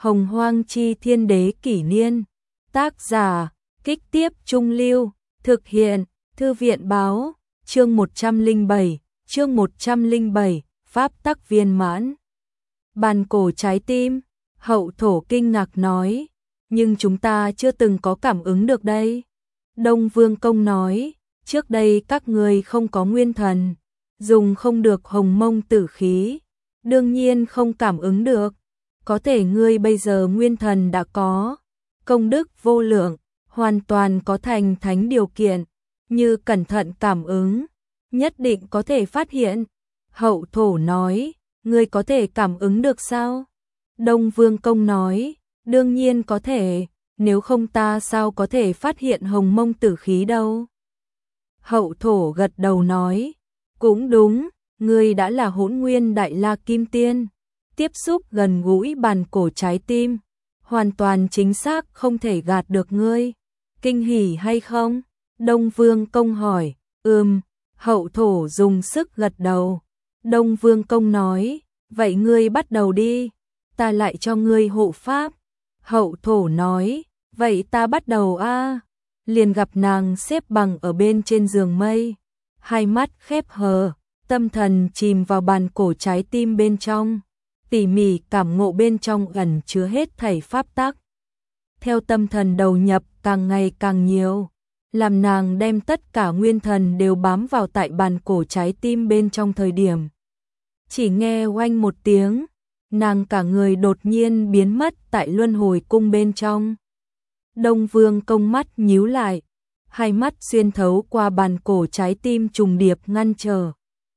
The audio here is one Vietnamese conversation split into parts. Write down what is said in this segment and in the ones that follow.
Hồng Hoang Chi Thiên Đế Kỷ Niên. Tác giả, Kích Tiếp Trung Lưu. Thực hiện, Thư viện Báo. Chương 107, Pháp tắc viên mãn. Bàn cổ trái tim. Hậu thổ kinh ngạc nói. Nhưng chúng ta chưa từng có cảm ứng được đây. Đông Vương Công nói. Trước đây các ngươi không có nguyên thần, dùng không được hồng mông tử khí, đương nhiên không cảm ứng được. Có thể ngươi bây giờ nguyên thần đã có, công đức vô lượng, hoàn toàn có thành thánh điều kiện, như cẩn thận cảm ứng, nhất định có thể phát hiện. Hậu thổ nói, ngươi có thể cảm ứng được sao? Đông Vương Công nói, đương nhiên có thể, nếu không ta sao có thể phát hiện hồng mông tử khí đâu? Hậu thổ gật đầu nói, cũng đúng, ngươi đã là Hỗn Nguyên Đại La Kim Tiên, tiếp xúc gần gũi bàn cổ trái tim, hoàn toàn chính xác không thể gạt được ngươi. Kinh hỉ hay không? Đông Vương Công hỏi. Hậu thổ dùng sức gật đầu. Đông Vương Công nói, vậy ngươi bắt đầu đi, ta lại cho ngươi hộ pháp. Hậu thổ nói, vậy ta bắt đầu a. Liền gặp nàng xếp bằng ở bên trên giường mây, hai mắt khép hờ, tâm thần chìm vào bàn cổ trái tim bên trong, tỉ mỉ cảm ngộ bên trong ẩn chứa hết thảy pháp tắc. Theo tâm thần đầu nhập càng ngày càng nhiều, làm nàng đem tất cả nguyên thần đều bám vào tại bàn cổ trái tim bên trong thời điểm. Chỉ nghe oanh một tiếng, nàng cả người đột nhiên biến mất tại luân hồi cung bên trong. Đông Vương Công mắt nhíu lại, hai mắt xuyên thấu qua bàn cổ trái tim trùng điệp ngăn trở.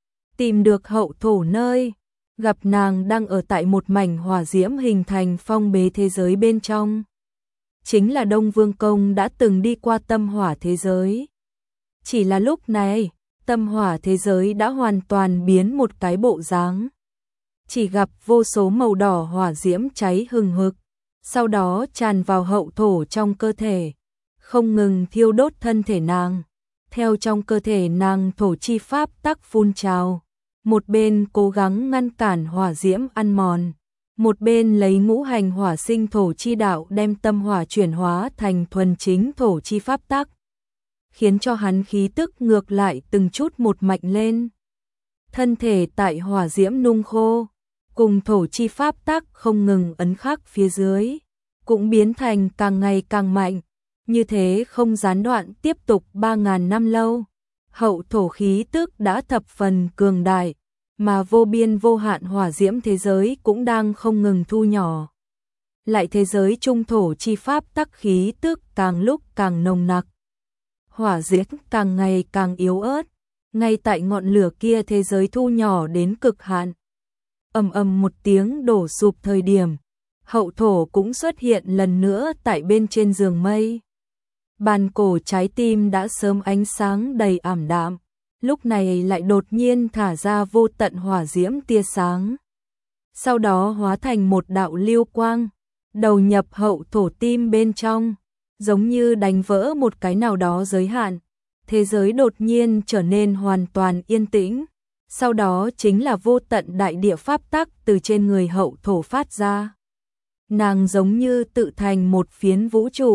Tìm được hậu thổ nơi, gặp nàng đang ở tại một mảnh hỏa diễm hình thành phong bế thế giới bên trong. Chính là Đông Vương Công đã từng đi qua tâm hỏa thế giới. Chỉ là lúc này, tâm hỏa thế giới đã hoàn toàn biến một cái bộ dáng. Chỉ gặp vô số màu đỏ hỏa diễm cháy hừng hực, sau đó tràn vào hậu thổ trong cơ thể, không ngừng thiêu đốt thân thể nàng. Theo trong cơ thể nàng thổ chi pháp tắc phun trào, một bên cố gắng ngăn cản hỏa diễm ăn mòn, một bên lấy ngũ hành hỏa sinh thổ chi đạo đem tâm hỏa chuyển hóa thành thuần chính thổ chi pháp tắc, khiến cho hắn khí tức ngược lại từng chút một mạnh lên. Thân thể tại hỏa diễm nung khô, cùng thổ chi pháp tắc không ngừng ấn khắc phía dưới, cũng biến thành càng ngày càng mạnh, như thế không gián đoạn tiếp tục 3.000 năm lâu. Hậu thổ khí tức đã thập phần cường đại, mà vô biên vô hạn hỏa diễm thế giới cũng đang không ngừng thu nhỏ. Lại thế giới trung thổ chi pháp tắc khí tức càng lúc càng nồng nặc. Hỏa diễm càng ngày càng yếu ớt, ngay tại ngọn lửa kia thế giới thu nhỏ đến cực hạn. Ầm ầm một tiếng đổ sụp thời điểm, hậu thổ cũng xuất hiện lần nữa tại bên trên giường mây. Bàn cổ trái tim đã sớm ánh sáng đầy ảm đạm, lúc này lại đột nhiên thả ra vô tận hỏa diễm tia sáng. Sau đó hóa thành một đạo lưu quang, đầu nhập hậu thổ tim bên trong, giống như đánh vỡ một cái nào đó giới hạn. Thế giới đột nhiên trở nên hoàn toàn yên tĩnh. Sau đó chính là vô tận đại địa pháp tắc từ trên người hậu thổ phát ra. Nàng giống như tự thành một phiến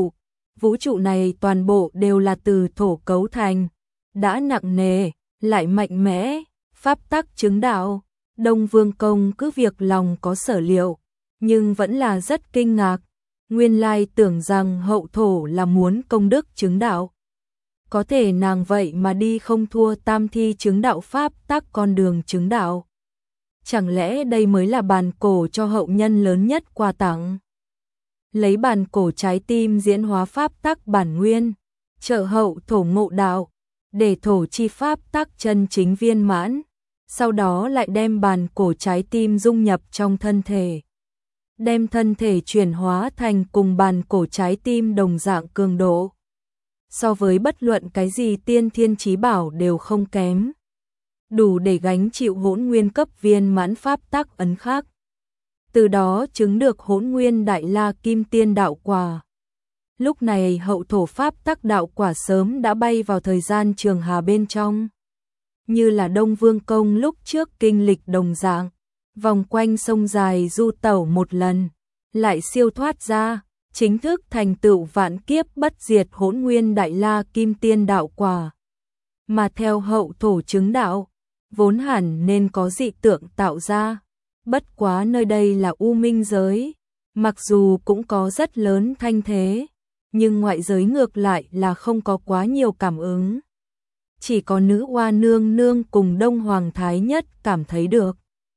vũ trụ này toàn bộ đều là từ thổ cấu thành, đã nặng nề, lại mạnh mẽ, pháp tắc chứng đạo. Đông Vương Công cứ việc lòng có sở liệu, nhưng vẫn là rất kinh ngạc, nguyên lai tưởng rằng hậu thổ là muốn công đức chứng đạo. Có thể nàng vậy mà đi không thua tam thi chứng đạo pháp tắc con đường chứng đạo. Chẳng lẽ đây mới là bàn cổ cho hậu nhân lớn nhất quà tặng? Lấy bàn cổ trái tim diễn hóa pháp tắc bản nguyên, trợ hậu thổ ngộ đạo, để thổ chi pháp tắc chân chính viên mãn, sau đó lại đem bàn cổ trái tim dung nhập trong thân thể. Đem thân thể chuyển hóa thành cùng bàn cổ trái tim đồng dạng cường độ. So với bất luận cái gì tiên thiên chí bảo đều không kém, đủ để gánh chịu hỗn nguyên cấp viên mãn pháp tắc ấn khắc. Từ đó chứng được Hỗn Nguyên Đại La Kim Tiên đạo quả. Lúc này hậu thổ pháp tắc đạo quả sớm đã bay vào thời gian trường hà bên trong. Như là Đông Vương Công lúc trước kinh lịch đồng dạng, vòng quanh sông dài du tẩu một lần, lại siêu thoát ra, chính thức thành tựu vạn kiếp bất diệt Hỗn Nguyên Đại La Kim Tiên đạo quả. Mà theo hậu thổ chứng đạo, vốn hẳn nên có dị tượng tạo ra. Bất quá nơi đây là U Minh giới, mặc dù cũng có rất lớn thanh thế, nhưng ngoại giới ngược lại là không có quá nhiều cảm ứng. Chỉ có nữ oa nương nương cùng Đông Hoàng Thái Nhất cảm thấy được.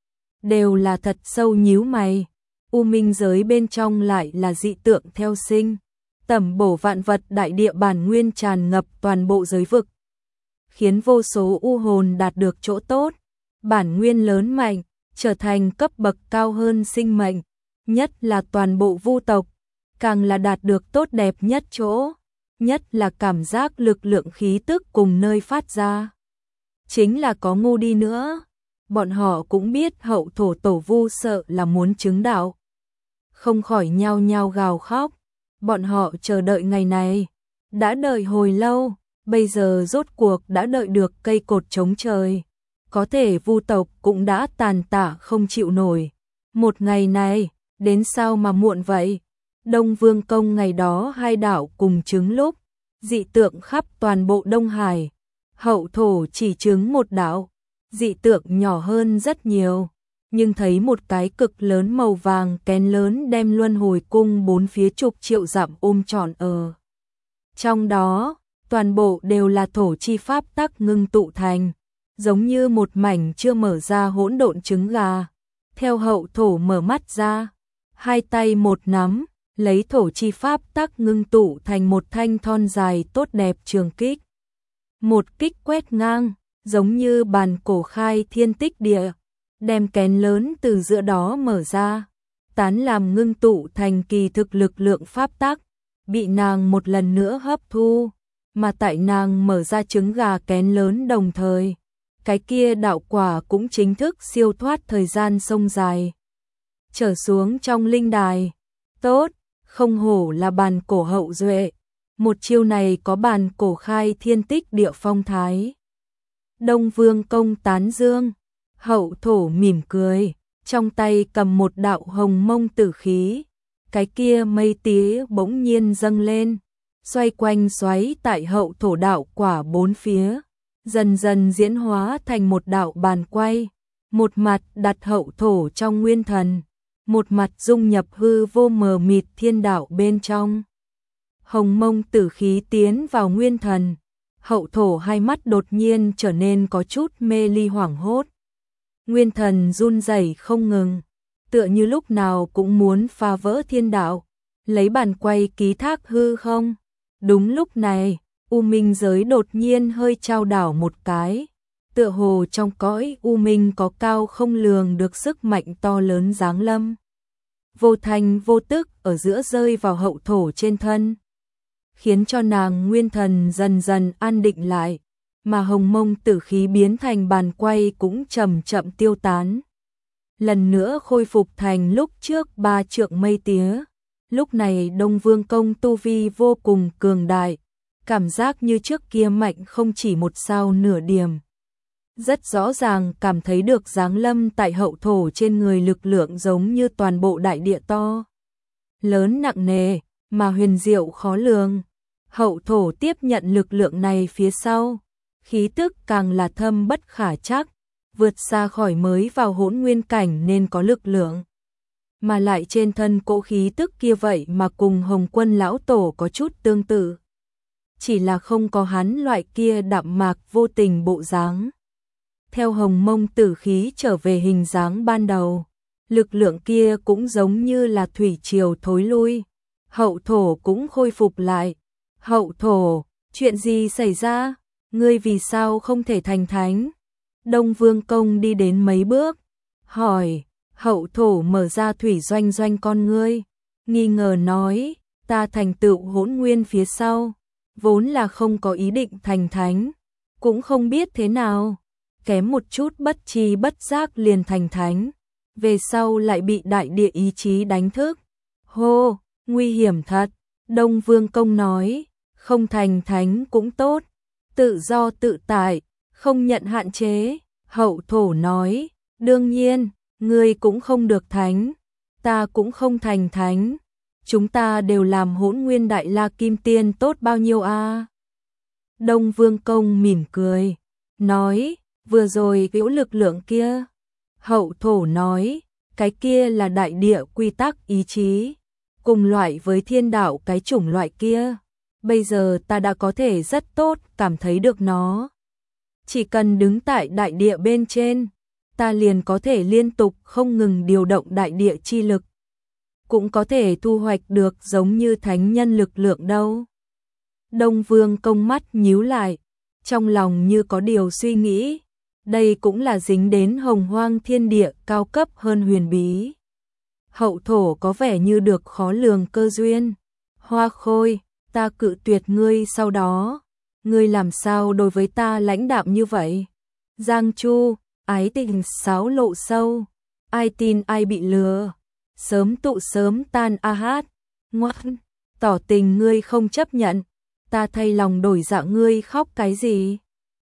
Đều là thật sâu nhíu mày. U Minh giới bên trong lại là dị tượng theo sinh, tẩm bổ vạn vật đại địa bản nguyên tràn ngập toàn bộ giới vực, khiến vô số u hồn đạt được chỗ tốt, bản nguyên lớn mạnh, trở thành cấp bậc cao hơn sinh mệnh, nhất là toàn bộ vu tộc, càng là đạt được tốt đẹp nhất chỗ, nhất là cảm giác lực lượng khí tức cùng nơi phát ra. Chính là có ngu đi nữa, bọn họ cũng biết hậu thổ tổ vu sợ là muốn chứng đạo. Không khỏi nhao nhao gào khóc, bọn họ chờ đợi ngày này, đã đợi hồi lâu, bây giờ rốt cuộc đã đợi được cây cột chống trời. Có thể vu tộc cũng đã tàn tạ không chịu nổi. Một ngày này, đến sao mà muộn vậy? Đông Vương Công ngày đó hai đạo cùng chứng lúc, dị tượng khắp toàn bộ Đông Hải. Hậu thổ chỉ chứng một đạo, dị tượng nhỏ hơn rất nhiều, nhưng thấy một cái cực lớn màu vàng kén lớn đem luân hồi cung bốn phía chục triệu dặm ôm trọn ở. Trong đó, toàn bộ đều là thổ chi pháp tắc ngưng tụ thành, giống như một mảnh chưa mở ra hỗn độn trứng gà. Theo hậu thổ mở mắt ra, hai tay một nắm, lấy thổ chi pháp tắc ngưng tụ thành một thanh thon dài tốt đẹp trường kích. Một kích quét ngang, giống như bàn cổ khai thiên tích địa, đem kén lớn từ giữa đó mở ra, tán làm ngưng tụ thành kỳ thực lực lượng pháp tắc, bị nàng một lần nữa hấp thu, mà tại nàng mở ra trứng gà kén lớn đồng thời, cái kia đạo quả cũng chính thức siêu thoát thời gian sông dài, trở xuống trong linh đài. Tốt, không hổ là bàn cổ hậu duệ, một chiêu này có bàn cổ khai thiên tích địa phong thái. Đông Vương Công tán dương, hậu thổ mỉm cười, trong tay cầm một đạo hồng mông tử khí, cái kia mây tía bỗng nhiên dâng lên, xoay quanh xoáy tại hậu thổ đạo quả bốn phía, dần dần diễn hóa thành một đạo bàn quay, một mặt đặt hậu thổ trong nguyên thần, một mặt dung nhập hư vô mờ mịt thiên đạo bên trong. Hồng mông tử khí tiến vào nguyên thần, hậu thổ hai mắt đột nhiên trở nên có chút mê ly hoảng hốt. Nguyên thần run rẩy không ngừng, tựa như lúc nào cũng muốn phá vỡ thiên đạo, lấy bàn quay ký thác hư không. Đúng lúc này, U Minh giới đột nhiên hơi chao đảo một cái, tựa hồ trong cõi U Minh có cao không lường được sức mạnh to lớn giáng lâm. Vô thành vô tức ở giữa rơi vào hậu thổ trên thân, khiến cho nàng nguyên thần dần dần an định lại, mà hồng mông tử khí biến thành bàn quay cũng chậm chậm tiêu tán. Lần nữa khôi phục thành lúc trước 3 trượng mây tía. Lúc này Đông Vương Công tu vi vô cùng cường đại, cảm giác như trước kia mạnh không chỉ một sao nửa điểm. Rất rõ ràng cảm thấy được giáng lâm tại hậu thổ trên người lực lượng giống như toàn bộ đại địa to. Lớn nặng nề, mà huyền diệu khó lường. Hậu thổ tiếp nhận lực lượng này phía sau, khí tức càng là thâm bất khả trắc, vượt xa khỏi mới vào hỗn nguyên cảnh nên có lực lượng. Mà lại trên thân cỗ khí tức kia vậy mà cùng Hồng Quân lão tổ có chút tương tự. Chỉ là không có hắn loại kia đạm mạc vô tình bộ dáng. Theo hồng mông tử khí trở về hình dáng ban đầu, lực lượng kia cũng giống như là thủy triều thối lui. Hậu thổ cũng khôi phục lại. Hậu thổ, chuyện gì xảy ra? Ngươi vì sao không thể thành thánh? Đông Vương Công đi đến mấy bước, hỏi. Hậu thổ mở ra thủy doanh doanh con ngươi, nghi ngờ nói, ta thành tựu hỗn nguyên phía sau, vốn là không có ý định thành thánh, cũng không biết thế nào, kém một chút bất tri bất giác liền thành thánh, về sau lại bị đại địa ý chí đánh thức. Hô, nguy hiểm thật, Đông Vương Công nói, không thành thánh cũng tốt, tự do tự tại, không nhận hạn chế. Hậu thổ nói, đương nhiên, ngươi cũng không được thánh, ta cũng không thành thánh, chúng ta đều làm Hỗn Nguyên Đại La Kim Tiên tốt bao nhiêu a?" Đông Vương Công mỉm cười, nói, "Vừa rồi hữu lực lượng kia." Hậu thổ nói, "Cái kia là đại địa quy tắc ý chí, cùng loại với thiên đạo cái chủng loại kia. Bây giờ ta đã có thể rất tốt cảm thấy được nó. Chỉ cần đứng tại đại địa bên trên, ta liền có thể liên tục không ngừng điều động đại địa chi lực. Cũng có thể thu hoạch được giống như thánh nhân lực lượng đâu." Đông Vương Công mắt nhíu lại, trong lòng như có điều suy nghĩ. Đây cũng là dính đến hồng hoang thiên địa cao cấp hơn huyền bí. Hậu thổ có vẻ như được khó lường cơ duyên. "Hoa Khôi, ta cự tuyệt ngươi sau đó. Ngươi làm sao đối với ta lãnh đạm như vậy?" Giang Chu, ái tình sáo lộ sâu. Ai tin ai bị lừa. Sớm tụ sớm tan a hát. Ngoan, tỏ tình ngươi không chấp nhận. Ta thay lòng đổi dạ ngươi khóc cái gì?